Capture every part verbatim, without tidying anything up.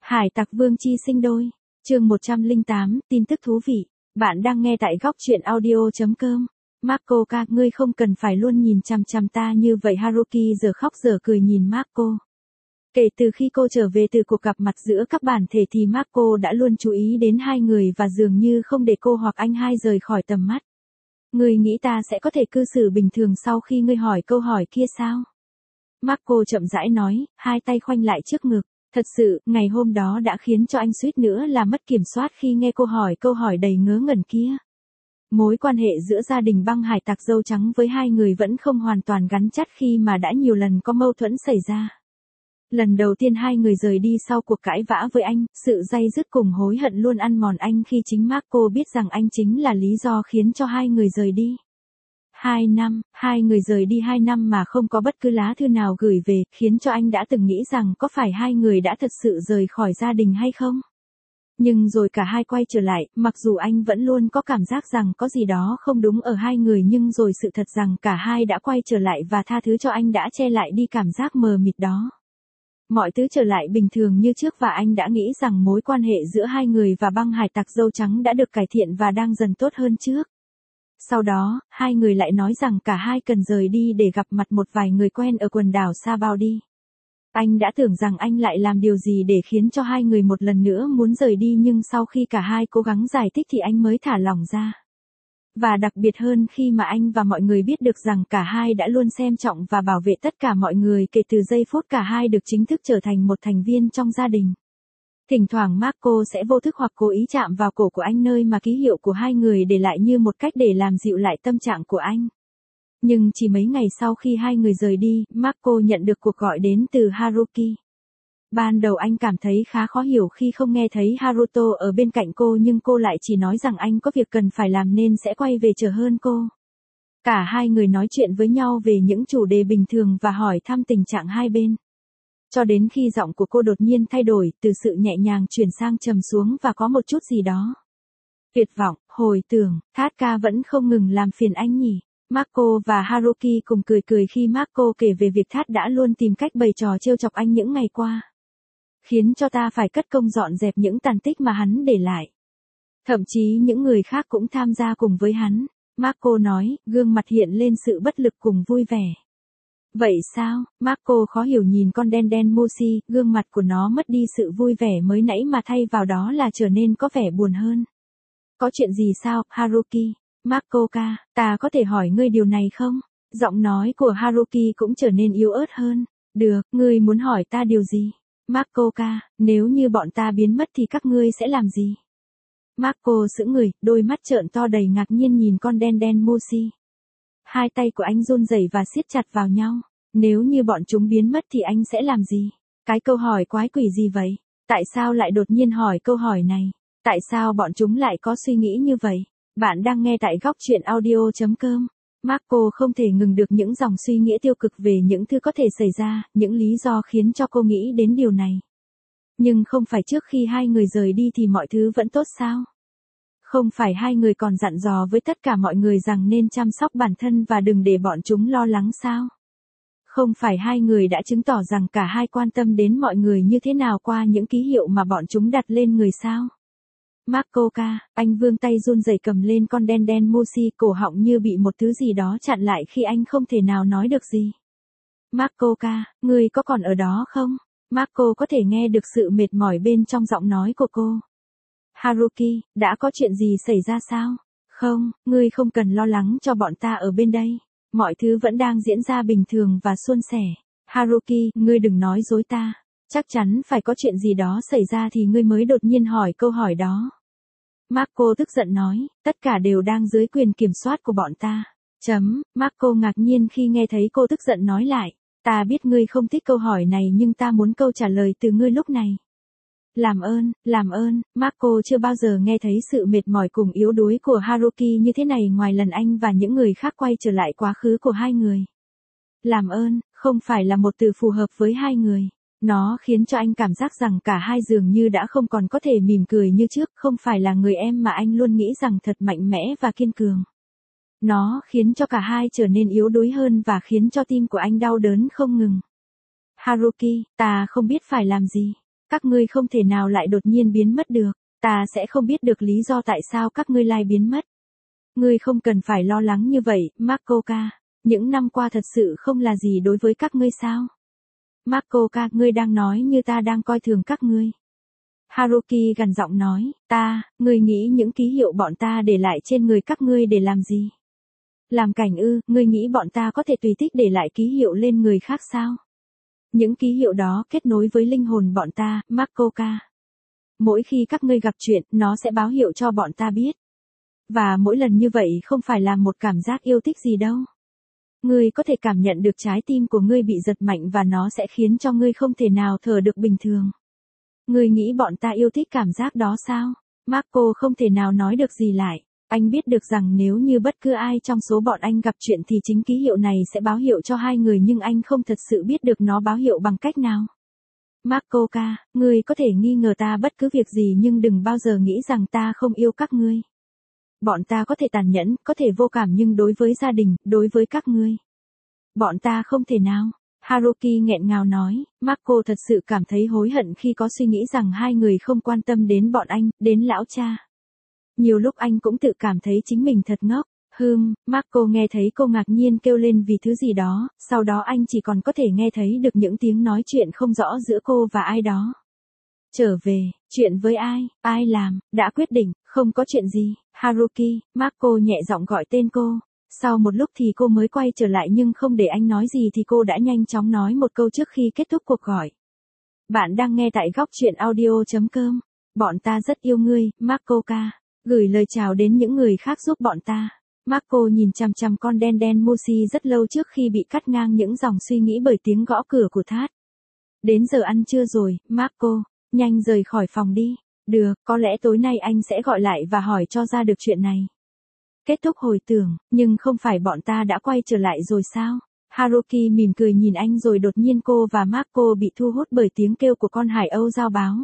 Hải tặc Vương Chi sinh đôi. Chương một trăm lẻ tám, tin tức thú vị. Bạn đang nghe tại góc truyện audio chấm com. Marco ca, ngươi không cần phải luôn nhìn chằm chằm ta như vậy. Haruki giờ khóc giờ cười nhìn Marco. Kể từ khi cô trở về từ cuộc gặp mặt giữa các bản thể thì Marco đã luôn chú ý đến hai người và dường như không để cô hoặc anh hai rời khỏi tầm mắt. Ngươi nghĩ ta sẽ có thể cư xử bình thường sau khi ngươi hỏi câu hỏi kia sao? Marco chậm rãi nói, hai tay khoanh lại trước ngực. Thật sự, ngày hôm đó đã khiến cho anh suýt nữa là mất kiểm soát khi nghe cô hỏi câu hỏi đầy ngớ ngẩn kia. Mối quan hệ giữa gia đình băng hải tặc dâu trắng với hai người vẫn không hoàn toàn gắn chặt khi mà đã nhiều lần có mâu thuẫn xảy ra. Lần đầu tiên hai người rời đi sau cuộc cãi vã với anh, sự day dứt cùng hối hận luôn ăn mòn anh khi chính Marco biết rằng anh chính là lý do khiến cho hai người rời đi. Hai năm, hai người rời đi hai năm mà không có bất cứ lá thư nào gửi về, khiến cho anh đã từng nghĩ rằng có phải hai người đã thật sự rời khỏi gia đình hay không? Nhưng rồi cả hai quay trở lại, mặc dù anh vẫn luôn có cảm giác rằng có gì đó không đúng ở hai người, nhưng rồi sự thật rằng cả hai đã quay trở lại và tha thứ cho anh đã che lại đi cảm giác mờ mịt đó. Mọi thứ trở lại bình thường như trước và anh đã nghĩ rằng mối quan hệ giữa hai người và băng hải tặc dâu trắng đã được cải thiện và đang dần tốt hơn trước. Sau đó, hai người lại nói rằng cả hai cần rời đi để gặp mặt một vài người quen ở quần đảo Sabaody. Anh đã tưởng rằng anh lại làm điều gì để khiến cho hai người một lần nữa muốn rời đi, nhưng sau khi cả hai cố gắng giải thích thì anh mới thả lỏng ra. Và đặc biệt hơn khi mà anh và mọi người biết được rằng cả hai đã luôn xem trọng và bảo vệ tất cả mọi người kể từ giây phút cả hai được chính thức trở thành một thành viên trong gia đình. Thỉnh thoảng Marco sẽ vô thức hoặc cố ý chạm vào cổ của anh nơi mà ký hiệu của hai người để lại như một cách để làm dịu lại tâm trạng của anh. Nhưng chỉ mấy ngày sau khi hai người rời đi, Marco nhận được cuộc gọi đến từ Haruki. Ban đầu anh cảm thấy khá khó hiểu khi không nghe thấy Haruto ở bên cạnh cô, nhưng cô lại chỉ nói rằng anh có việc cần phải làm nên sẽ quay về chờ hơn cô. Cả hai người nói chuyện với nhau về những chủ đề bình thường và hỏi thăm tình trạng hai bên. Cho đến khi giọng của cô đột nhiên thay đổi, từ sự nhẹ nhàng chuyển sang trầm xuống và có một chút gì đó tuyệt vọng, hồi tưởng, Thát ca vẫn không ngừng làm phiền anh nhỉ. Marco và Haruki cùng cười cười khi Marco kể về việc Thát đã luôn tìm cách bày trò trêu chọc anh những ngày qua, khiến cho ta phải cất công dọn dẹp những tàn tích mà hắn để lại. Thậm chí những người khác cũng tham gia cùng với hắn. Marco nói, gương mặt hiện lên sự bất lực cùng vui vẻ. Vậy sao? Marco khó hiểu nhìn con đen đen Moshi, gương mặt của nó mất đi sự vui vẻ mới nãy mà thay vào đó là trở nên có vẻ buồn hơn. Có chuyện gì sao, Haruki? Marco ca, ta có thể hỏi ngươi điều này không? Giọng nói của Haruki cũng trở nên yếu ớt hơn. Được, ngươi muốn hỏi ta điều gì? Marco ca, nếu như bọn ta biến mất thì các ngươi sẽ làm gì? Marco sững người, đôi mắt trợn to đầy ngạc nhiên nhìn con đen đen Moshi. Hai tay của anh run rẩy và siết chặt vào nhau. Nếu như bọn chúng biến mất thì anh sẽ làm gì? Cái câu hỏi quái quỷ gì vậy? Tại sao lại đột nhiên hỏi câu hỏi này? Tại sao bọn chúng lại có suy nghĩ như vậy? Bạn đang nghe tại góc truyện audio chấm com. Marco không thể ngừng được những dòng suy nghĩ tiêu cực về những thứ có thể xảy ra, những lý do khiến cho cô nghĩ đến điều này. Nhưng không phải trước khi hai người rời đi thì mọi thứ vẫn tốt sao? Không phải hai người còn dặn dò với tất cả mọi người rằng nên chăm sóc bản thân và đừng để bọn chúng lo lắng sao? Không phải hai người đã chứng tỏ rằng cả hai quan tâm đến mọi người như thế nào qua những ký hiệu mà bọn chúng đặt lên người sao? Marco ca, anh vươn tay run rẩy cầm lên con đen đen Moshi, cổ họng như bị một thứ gì đó chặn lại khi anh không thể nào nói được gì. Marco ca, ngươi có còn ở đó không? Marco có thể nghe được sự mệt mỏi bên trong giọng nói của cô. Haruki, đã có chuyện gì xảy ra sao? Không, ngươi không cần lo lắng cho bọn ta ở bên đây. Mọi thứ vẫn đang diễn ra bình thường và suôn sẻ. Haruki, ngươi đừng nói dối ta. Chắc chắn phải có chuyện gì đó xảy ra thì ngươi mới đột nhiên hỏi câu hỏi đó. Marco tức giận nói, tất cả đều đang dưới quyền kiểm soát của bọn ta. Chấm, Marco ngạc nhiên khi nghe thấy cô tức giận nói lại. Ta biết ngươi không thích câu hỏi này nhưng ta muốn câu trả lời từ ngươi lúc này. Làm ơn, làm ơn, Marco chưa bao giờ nghe thấy sự mệt mỏi cùng yếu đuối của Haruki như thế này ngoài lần anh và những người khác quay trở lại quá khứ của hai người. Làm ơn, không phải là một từ phù hợp với hai người. Nó khiến cho anh cảm giác rằng cả hai dường như đã không còn có thể mỉm cười như trước, không phải là người em mà anh luôn nghĩ rằng thật mạnh mẽ và kiên cường. Nó khiến cho cả hai trở nên yếu đuối hơn và khiến cho tim của anh đau đớn không ngừng. Haruki, ta không biết phải làm gì. Các ngươi không thể nào lại đột nhiên biến mất được. Ta sẽ không biết được lý do tại sao các ngươi lại biến mất. Ngươi không cần phải lo lắng như vậy, Makoka. Những năm qua thật sự không là gì đối với các ngươi sao? Makoka, ngươi đang nói như ta đang coi thường các ngươi. Haruki gằn giọng nói, ta, ngươi nghĩ những ký hiệu bọn ta để lại trên người các ngươi để làm gì? Làm cảnh ư, ngươi nghĩ bọn ta có thể tùy thích để lại ký hiệu lên người khác sao? Những ký hiệu đó kết nối với linh hồn bọn ta, Makoka. Mỗi khi các ngươi gặp chuyện, nó sẽ báo hiệu cho bọn ta biết. Và mỗi lần như vậy không phải là một cảm giác yêu thích gì đâu. Ngươi có thể cảm nhận được trái tim của ngươi bị giật mạnh và nó sẽ khiến cho ngươi không thể nào thở được bình thường. Ngươi nghĩ bọn ta yêu thích cảm giác đó sao? Marco không thể nào nói được gì lại. Anh biết được rằng nếu như bất cứ ai trong số bọn anh gặp chuyện thì chính ký hiệu này sẽ báo hiệu cho hai người, nhưng anh không thật sự biết được nó báo hiệu bằng cách nào. Makoka, ngươi có thể nghi ngờ ta bất cứ việc gì nhưng đừng bao giờ nghĩ rằng ta không yêu các ngươi. Bọn ta có thể tàn nhẫn, có thể vô cảm nhưng đối với gia đình, đối với các ngươi, bọn ta không thể nào. Haruki nghẹn ngào nói, Marco thật sự cảm thấy hối hận khi có suy nghĩ rằng hai người không quan tâm đến bọn anh, đến lão cha. Nhiều lúc anh cũng tự cảm thấy chính mình thật ngốc. Hừm, Marco nghe thấy cô ngạc nhiên kêu lên vì thứ gì đó, sau đó anh chỉ còn có thể nghe thấy được những tiếng nói chuyện không rõ giữa cô và ai đó. Trở về, chuyện với ai, ai làm, đã quyết định, không có chuyện gì. Haruki, Marco nhẹ giọng gọi tên cô. Sau một lúc thì cô mới quay trở lại nhưng không để anh nói gì thì cô đã nhanh chóng nói một câu trước khi kết thúc cuộc gọi. Bạn đang nghe tại góc truyện audio.com. Bọn ta rất yêu ngươi, Makoka. Gửi lời chào đến những người khác giúp bọn ta. Marco nhìn chằm chằm con đen đen Moshi rất lâu trước khi bị cắt ngang những dòng suy nghĩ bởi tiếng gõ cửa của Thát. Đến giờ ăn trưa rồi, Marco, nhanh rời khỏi phòng đi. Được, có lẽ tối nay anh sẽ gọi lại và hỏi cho ra được chuyện này. Kết thúc hồi tưởng, nhưng không phải bọn ta đã quay trở lại rồi sao? Haruki mỉm cười nhìn anh rồi đột nhiên cô và Marco bị thu hút bởi tiếng kêu của con hải âu giao báo.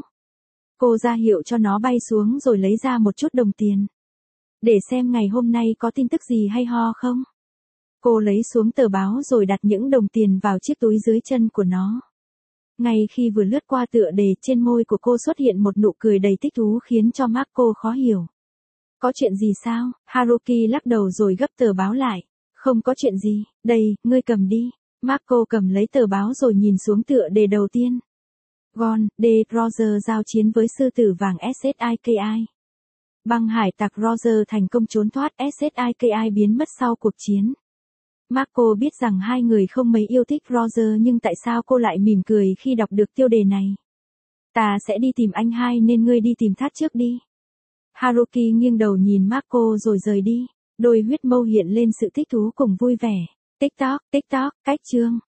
Cô ra hiệu cho nó bay xuống rồi lấy ra một chút đồng tiền. Để xem ngày hôm nay có tin tức gì hay ho không? Cô lấy xuống tờ báo rồi đặt những đồng tiền vào chiếc túi dưới chân của nó. Ngay khi vừa lướt qua tựa đề, trên môi của cô xuất hiện một nụ cười đầy thích thú khiến cho Marco khó hiểu. Có chuyện gì sao? Haruki lắc đầu rồi gấp tờ báo lại. Không có chuyện gì, đây, ngươi cầm đi. Marco cầm lấy tờ báo rồi nhìn xuống tựa đề đầu tiên. Gon, D. Roger giao chiến với sư tử vàng Siki. Băng hải tặc Roger thành công trốn thoát, Siki biến mất sau cuộc chiến. Marco biết rằng hai người không mấy yêu thích Roger nhưng tại sao cô lại mỉm cười khi đọc được tiêu đề này? Ta sẽ đi tìm anh hai nên ngươi đi tìm Thát trước đi. Haruki nghiêng đầu nhìn Marco rồi rời đi. Đôi huyết mâu hiện lên sự thích thú cùng vui vẻ. TikTok, TikTok, cách chương.